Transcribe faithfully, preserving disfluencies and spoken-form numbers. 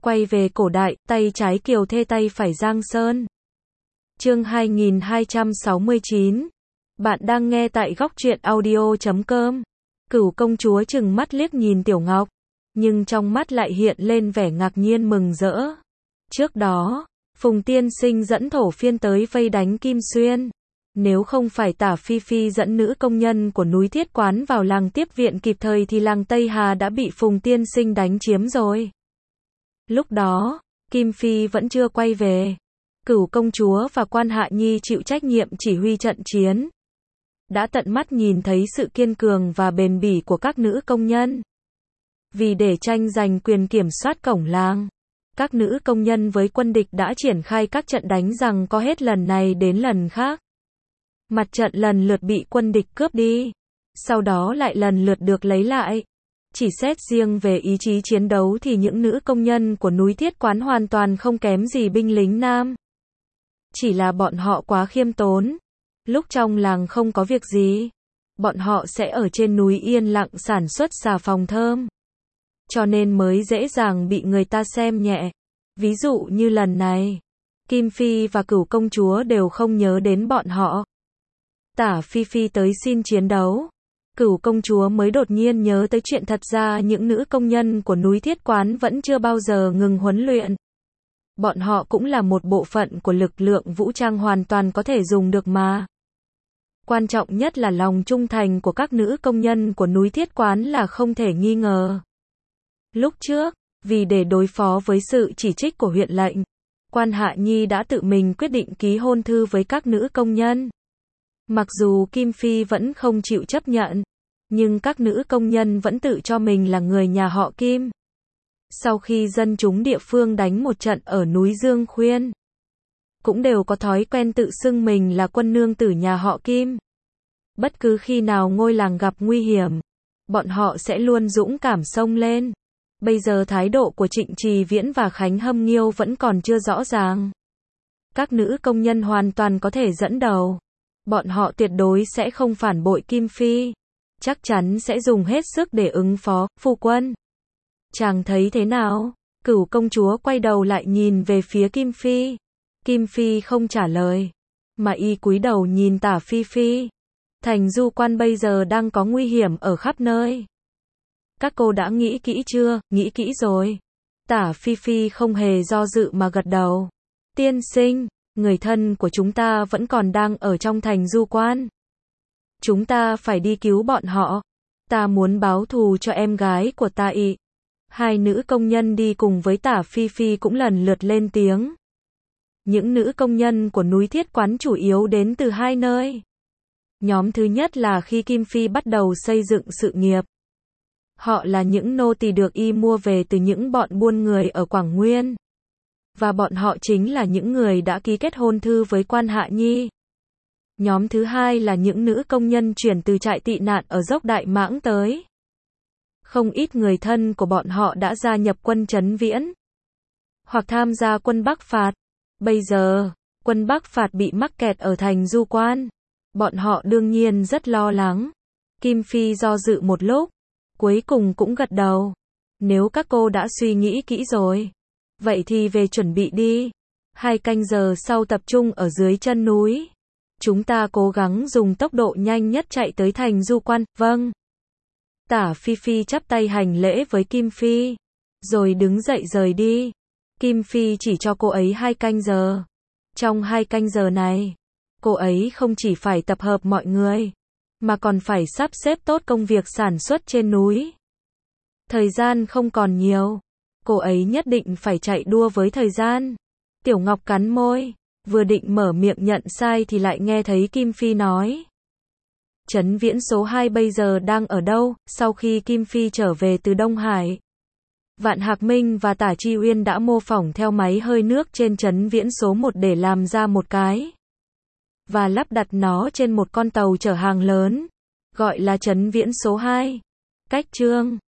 Quay về cổ đại, tay trái Kiều Thê tay phải Giang Sơn. Chương hai nghìn hai trăm sáu mươi chín. Bạn đang nghe tại góc truyện audio chấm com. Cửu công chúa trừng mắt liếc nhìn Tiểu Ngọc, nhưng trong mắt lại hiện lên vẻ ngạc nhiên mừng rỡ. Trước đó, Phùng Tiên Sinh dẫn thổ phiên tới vây đánh Kim Xuyên. Nếu không phải Tả Phi Phi dẫn nữ công nhân của núi Thiết Quán vào làng tiếp viện kịp thời thì làng Tây Hà đã bị Phùng Tiên Sinh đánh chiếm rồi. Lúc đó, Kim Phi vẫn chưa quay về. Cửu công chúa và Quan Hạ Nhi chịu trách nhiệm chỉ huy trận chiến. Đã tận mắt nhìn thấy sự kiên cường và bền bỉ của các nữ công nhân. Vì để tranh giành quyền kiểm soát cổng làng, các nữ công nhân với quân địch đã triển khai các trận đánh giằng co hết lần này đến lần khác. Mặt trận lần lượt bị quân địch cướp đi, sau đó lại lần lượt được lấy lại. Chỉ xét riêng về ý chí chiến đấu thì những nữ công nhân của núi Thiết Quán hoàn toàn không kém gì binh lính nam. Chỉ là bọn họ quá khiêm tốn. Lúc trong làng không có việc gì, bọn họ sẽ ở trên núi yên lặng sản xuất xà phòng thơm. Cho nên mới dễ dàng bị người ta xem nhẹ. Ví dụ như lần này, Kim Phi và Cửu công chúa đều không nhớ đến bọn họ. Tả Phi Phi tới xin chiến đấu, Cửu công chúa mới đột nhiên nhớ tới chuyện thật ra những nữ công nhân của núi Thiết Quán vẫn chưa bao giờ ngừng huấn luyện. Bọn họ cũng là một bộ phận của lực lượng vũ trang hoàn toàn có thể dùng được mà. Quan trọng nhất là lòng trung thành của các nữ công nhân của núi Thiết Quán là không thể nghi ngờ. Lúc trước, vì để đối phó với sự chỉ trích của huyện lệnh, Quan Hạ Nhi đã tự mình quyết định ký hôn thư với các nữ công nhân. Mặc dù Kim Phi vẫn không chịu chấp nhận, nhưng các nữ công nhân vẫn tự cho mình là người nhà họ Kim. Sau khi dân chúng địa phương đánh một trận ở núi Dương Khuyên, cũng đều có thói quen tự xưng mình là quân nương tử nhà họ Kim. Bất cứ khi nào ngôi làng gặp nguy hiểm, bọn họ sẽ luôn dũng cảm xông lên. Bây giờ thái độ của Trịnh Trì Viễn và Khánh Hâm Nghiêu vẫn còn chưa rõ ràng. Các nữ công nhân hoàn toàn có thể dẫn đầu. Bọn họ tuyệt đối sẽ không phản bội Kim Phi. Chắc chắn sẽ dùng hết sức để ứng phó, phu quân. Chàng thấy thế nào? Cửu công chúa quay đầu lại nhìn về phía Kim Phi. Kim Phi không trả lời, mà y cúi đầu nhìn Tả Phi Phi. Thành Du Quan bây giờ đang có nguy hiểm ở khắp nơi. Các cô đã nghĩ kỹ chưa? Nghĩ kỹ rồi. Tả Phi Phi không hề do dự mà gật đầu. Tiên sinh, người thân của chúng ta vẫn còn đang ở trong thành Du Quan. Chúng ta phải đi cứu bọn họ. Ta muốn báo thù cho em gái của ta ị. Hai nữ công nhân đi cùng với Tả Phi Phi cũng lần lượt lên tiếng. Những nữ công nhân của núi Thiết Quán chủ yếu đến từ hai nơi. Nhóm thứ nhất là khi Kim Phi bắt đầu xây dựng sự nghiệp. Họ là những nô tỳ được y mua về từ những bọn buôn người ở Quảng Nguyên. Và bọn họ chính là những người đã ký kết hôn thư với Quan Hạ Nhi. Nhóm thứ hai là những nữ công nhân chuyển từ trại tị nạn ở dốc Đại Mãng tới. Không ít người thân của bọn họ đã gia nhập quân Trấn Viễn, hoặc tham gia quân Bắc Phạt. Bây giờ, quân Bắc Phạt bị mắc kẹt ở thành Du Quan. Bọn họ đương nhiên rất lo lắng. Kim Phi do dự một lúc, cuối cùng cũng gật đầu. Nếu các cô đã suy nghĩ kỹ rồi, vậy thì về chuẩn bị đi. Hai canh giờ sau tập trung ở dưới chân núi. Chúng ta cố gắng dùng tốc độ nhanh nhất chạy tới thành Du Quan. Vâng. Tả Phi Phi chắp tay hành lễ với Kim Phi, rồi đứng dậy rời đi. Kim Phi chỉ cho cô ấy hai canh giờ. Trong hai canh giờ này, cô ấy không chỉ phải tập hợp mọi người, mà còn phải sắp xếp tốt công việc sản xuất trên núi. Thời gian không còn nhiều. Cô ấy nhất định phải chạy đua với thời gian. Tiểu Ngọc cắn môi, vừa định mở miệng nhận sai thì lại nghe thấy Kim Phi nói. Trấn Viễn số hai bây giờ đang ở đâu? Sau khi Kim Phi trở về từ Đông Hải, Vạn Hạc Minh và Tả Chi Uyên đã mô phỏng theo máy hơi nước trên Trấn Viễn số một để làm ra một cái, và lắp đặt nó trên một con tàu chở hàng lớn, gọi là Trấn Viễn số hai. Cách chương